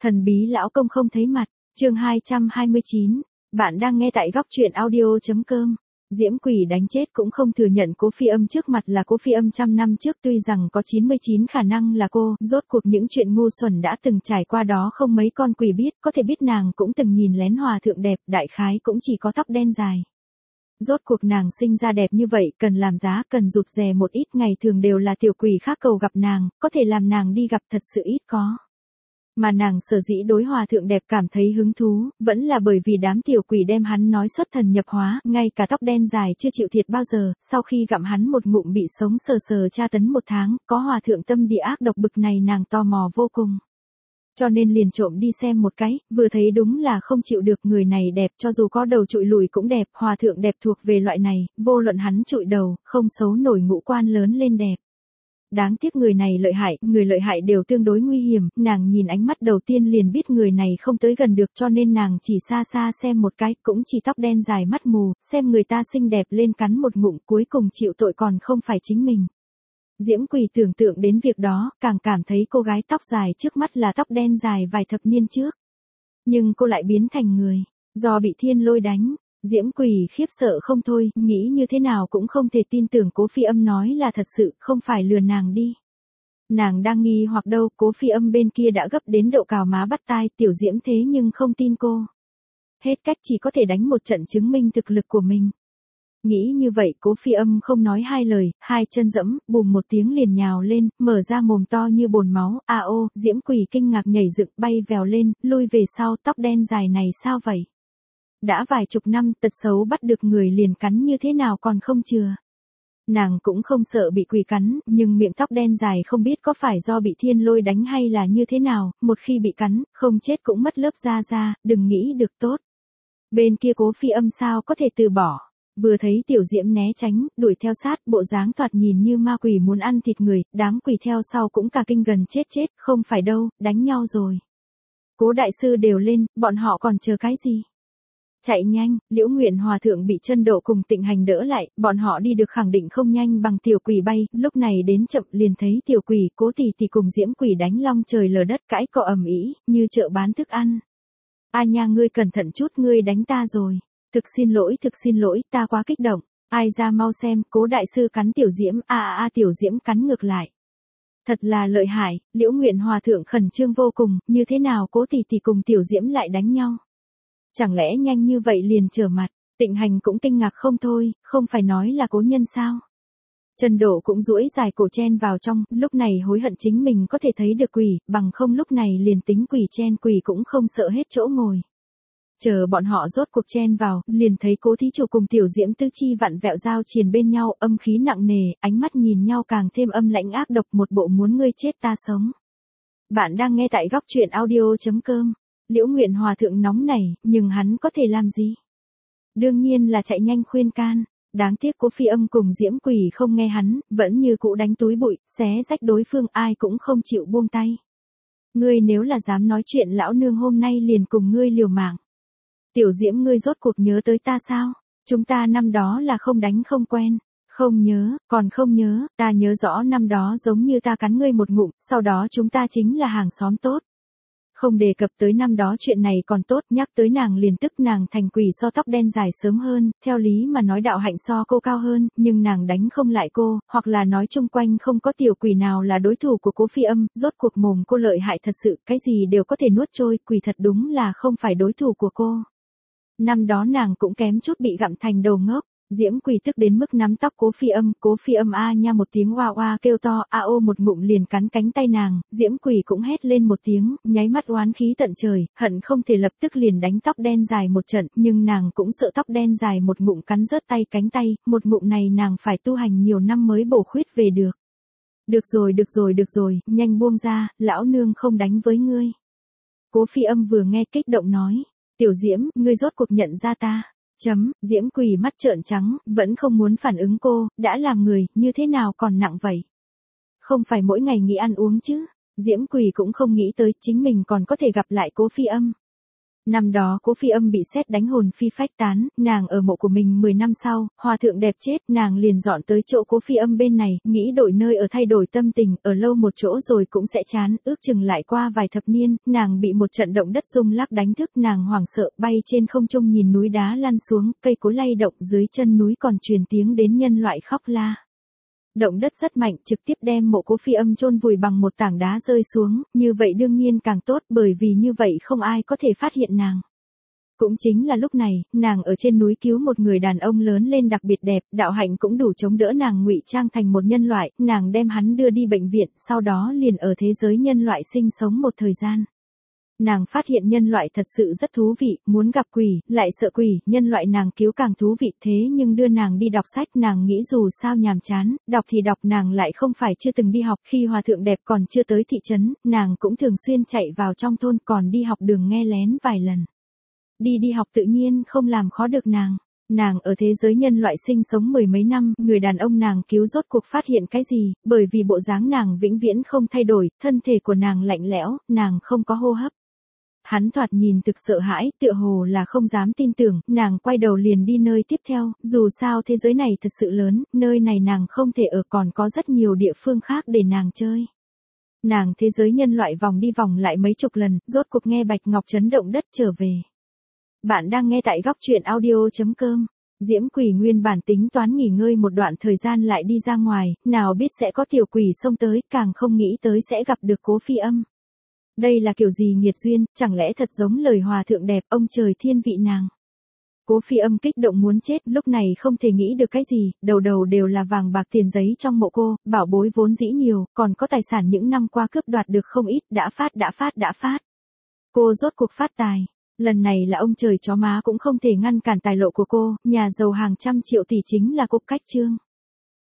Thần bí lão công không thấy mặt, chương 229, bạn đang nghe tại góc truyện audio.com. Diễm Quỷ đánh chết cũng không thừa nhận Cố Phi Âm trước mặt là Cố Phi Âm trăm năm trước, tuy rằng có 99 khả năng là cô, rốt cuộc những chuyện ngu xuẩn đã từng trải qua đó không mấy con quỷ biết, có thể biết nàng cũng từng nhìn lén hòa thượng đẹp, đại khái cũng chỉ có tóc đen dài. Rốt cuộc nàng sinh ra đẹp như vậy, cần làm giá, cần rụt rè một ít, ngày thường đều là tiểu quỷ khác cầu gặp nàng, có thể làm nàng đi gặp thật sự ít có. Mà nàng sở dĩ đối hòa thượng đẹp cảm thấy hứng thú, vẫn là bởi vì đám tiểu quỷ đem hắn nói xuất thần nhập hóa, ngay cả tóc đen dài chưa chịu thiệt bao giờ, sau khi gặm hắn một ngụm bị sống sờ sờ tra tấn một tháng, có hòa thượng tâm địa ác độc bực này nàng tò mò vô cùng. Cho nên liền trộm đi xem một cái, vừa thấy đúng là không chịu được, người này đẹp, cho dù có đầu trụi lùi cũng đẹp, hòa thượng đẹp thuộc về loại này, vô luận hắn trụi đầu, không xấu nổi ngũ quan lớn lên đẹp. Đáng tiếc người này lợi hại, người lợi hại đều tương đối nguy hiểm, nàng nhìn ánh mắt đầu tiên liền biết người này không tới gần được, cho nên nàng chỉ xa xa xem một cái, cũng chỉ tóc đen dài mắt mù, xem người ta xinh đẹp lên cắn một ngụm, cuối cùng chịu tội còn không phải chính mình. Diễm Quỷ tưởng tượng đến việc đó, càng cảm thấy cô gái tóc dài trước mắt là tóc đen dài vài thập niên trước. Nhưng cô lại biến thành người, do bị thiên lôi đánh. Diễm Quỷ khiếp sợ không thôi, nghĩ như thế nào cũng không thể tin tưởng Cố Phi Âm nói là thật sự, không phải lừa nàng đi. Nàng đang nghi hoặc đâu, Cố Phi Âm bên kia đã gấp đến độ cào má bắt tai, Tiểu Diễm thế nhưng không tin cô. Hết cách chỉ có thể đánh một trận chứng minh thực lực của mình. Nghĩ như vậy, Cố Phi Âm không nói hai lời, hai chân dẫm, bùm một tiếng liền nhào lên, mở ra mồm to như bồn máu, a ô, Diễm Quỷ kinh ngạc nhảy dựng bay vèo lên, lui về sau, tóc đen dài này sao vậy? Đã vài chục năm, tật xấu bắt được người liền cắn như thế nào còn không chừa. Nàng cũng không sợ bị quỷ cắn, nhưng miệng tóc đen dài không biết có phải do bị thiên lôi đánh hay là như thế nào, một khi bị cắn, không chết cũng mất lớp da ra, đừng nghĩ được tốt. Bên kia Cố Phi Âm sao có thể từ bỏ, vừa thấy Tiểu Diễm né tránh, đuổi theo sát, bộ dáng thoạt nhìn như ma quỷ muốn ăn thịt người, đám quỷ theo sau cũng cả kinh gần chết, không phải đâu, đánh nhau rồi. Cố đại sư đều lên, bọn họ còn chờ cái gì? Chạy nhanh, Liễu Nguyện Hòa thượng bị Chân Độ cùng Tịnh Hành đỡ lại, bọn họ đi được khẳng định không nhanh bằng tiểu quỷ bay, lúc này đến chậm liền thấy tiểu quỷ Cố tỷ tỷ cùng Diễm Quỷ đánh long trời lở đất, cãi cọ ầm ĩ, như chợ bán thức ăn. A nha, ngươi cẩn thận chút, ngươi đánh ta rồi. Thực xin lỗi, ta quá kích động. Ai ra mau xem, Cố đại sư cắn Tiểu Diễm, Tiểu Diễm cắn ngược lại. Thật là lợi hại, Liễu Nguyện Hòa thượng khẩn trương vô cùng, như thế nào Cố tỷ tỷ cùng Tiểu Diễm lại đánh nhau? Chẳng lẽ nhanh như vậy liền trở mặt? Tịnh Hành cũng kinh ngạc không thôi, không phải nói là cố nhân sao? Chân Độ cũng duỗi dài cổ chen vào trong, lúc này hối hận chính mình có thể thấy được quỷ, bằng không lúc này liền tính quỷ chen quỷ cũng không sợ hết chỗ ngồi. Chờ bọn họ rốt cuộc chen vào, liền thấy Cố thí chủ cùng Tiểu Diễm tứ chi vặn vẹo giao triền bên nhau, âm khí nặng nề, ánh mắt nhìn nhau càng thêm âm lãnh ác độc, một bộ muốn ngươi chết ta sống. Bạn đang nghe tại góc truyện audio.com. Liễu Nguyện Hòa thượng nóng nảy, nhưng hắn có thể làm gì? Đương nhiên là chạy nhanh khuyên can. Đáng tiếc Cố Phi Âm cùng Diễm Quỷ không nghe hắn, vẫn như cũ đánh túi bụi, xé rách đối phương, ai cũng không chịu buông tay. Ngươi nếu là dám nói chuyện, lão nương hôm nay liền cùng ngươi liều mạng. Tiểu Diễm, ngươi rốt cuộc nhớ tới ta sao? Chúng ta năm đó là không đánh không quen. Không nhớ, còn không nhớ, ta nhớ rõ năm đó giống như ta cắn ngươi một ngụm, sau đó chúng ta chính là hàng xóm tốt. Không đề cập tới năm đó chuyện này còn tốt, nhắc tới nàng liền tức, nàng thành quỷ so tóc đen dài sớm hơn, theo lý mà nói đạo hạnh so cô cao hơn, nhưng nàng đánh không lại cô, hoặc là nói chung quanh không có tiểu quỷ nào là đối thủ của Cố Phi Âm, rốt cuộc mồm cô lợi hại thật sự, cái gì đều có thể nuốt trôi, quỷ thật đúng là không phải đối thủ của cô. Năm đó nàng cũng kém chút bị gặm thành đầu ngốc. Diễm Quỷ tức đến mức nắm tóc Cố Phi Âm a nha một tiếng oa oa kêu to, a ô một ngụm liền cắn cánh tay nàng, Diễm Quỷ cũng hét lên một tiếng, nháy mắt oán khí tận trời, hận không thể lập tức liền đánh tóc đen dài một trận, nhưng nàng cũng sợ tóc đen dài một ngụm cắn rớt tay cánh tay, một ngụm này nàng phải tu hành nhiều năm mới bổ khuyết về được. Được rồi, nhanh buông ra, lão nương không đánh với ngươi. Cố Phi Âm vừa nghe kích động nói, Tiểu Diễm, ngươi rốt cuộc nhận ra ta. Diễm Quỷ mắt trợn trắng, vẫn không muốn phản ứng cô, đã làm người, như thế nào còn nặng vậy? Không phải mỗi ngày nghĩ ăn uống chứ? Diễm Quỷ cũng không nghĩ tới chính mình còn có thể gặp lại Cố Phi Âm. Năm đó Cố Phi Âm bị sét đánh hồn phi phách tán, nàng ở mộ của mình 10 năm sau, hòa thượng đẹp chết, nàng liền dọn tới chỗ Cố Phi Âm bên này, nghĩ đổi nơi ở thay đổi tâm tình, ở lâu một chỗ rồi cũng sẽ chán, ước chừng lại qua vài thập niên, nàng bị một trận động đất rung lắc đánh thức, nàng hoảng sợ, bay trên không trung nhìn núi đá lăn xuống, cây cối lay động, dưới chân núi còn truyền tiếng đến nhân loại khóc la. Động đất rất mạnh, trực tiếp đem mộ Cố Phi Âm chôn vùi bằng một tảng đá rơi xuống, như vậy đương nhiên càng tốt, bởi vì như vậy không ai có thể phát hiện nàng. Cũng chính là lúc này, nàng ở trên núi cứu một người đàn ông lớn lên đặc biệt đẹp, đạo hạnh cũng đủ chống đỡ nàng ngụy trang thành một nhân loại, nàng đem hắn đưa đi bệnh viện, sau đó liền ở thế giới nhân loại sinh sống một thời gian. Nàng phát hiện nhân loại thật sự rất thú vị, muốn gặp quỷ, lại sợ quỷ, nhân loại nàng cứu càng thú vị thế nhưng đưa nàng đi đọc sách, nàng nghĩ dù sao nhàm chán, đọc thì đọc, nàng lại không phải chưa từng đi học, khi hòa thượng đẹp còn chưa tới thị trấn, nàng cũng thường xuyên chạy vào trong thôn, còn đi học đường nghe lén vài lần. Đi học tự nhiên không làm khó được nàng. Nàng ở thế giới nhân loại sinh sống mười mấy năm, người đàn ông nàng cứu rốt cuộc phát hiện cái gì, bởi vì bộ dáng nàng vĩnh viễn không thay đổi, thân thể của nàng lạnh lẽo, nàng không có hô hấp. Hắn thoạt nhìn thực sợ hãi, tựa hồ là không dám tin tưởng, nàng quay đầu liền đi nơi tiếp theo, dù sao thế giới này thật sự lớn, nơi này nàng không thể ở, còn có rất nhiều địa phương khác để nàng chơi. Nàng thế giới nhân loại vòng đi vòng lại mấy chục lần, rốt cuộc nghe Bạch Ngọc chấn động đất trở về. Bạn đang nghe tại góc truyện audio.com. Diễm Quỷ nguyên bản tính toán nghỉ ngơi một đoạn thời gian lại đi ra ngoài, nào biết sẽ có tiểu quỷ xông tới, càng không nghĩ tới sẽ gặp được Cố Phi Âm. Đây là kiểu gì nghiệt duyên, chẳng lẽ thật giống lời hòa thượng đẹp, ông trời thiên vị nàng. Cố Phi Âm kích động muốn chết, lúc này không thể nghĩ được cái gì, đầu đều là vàng bạc tiền giấy trong mộ cô, bảo bối vốn dĩ nhiều, còn có tài sản những năm qua cướp đoạt được không ít, đã phát. Cô rốt cuộc phát tài. Lần này là ông trời chó má cũng không thể ngăn cản tài lộ của cô, nhà giàu hàng trăm triệu tỷ chính là Cục Cách Trương.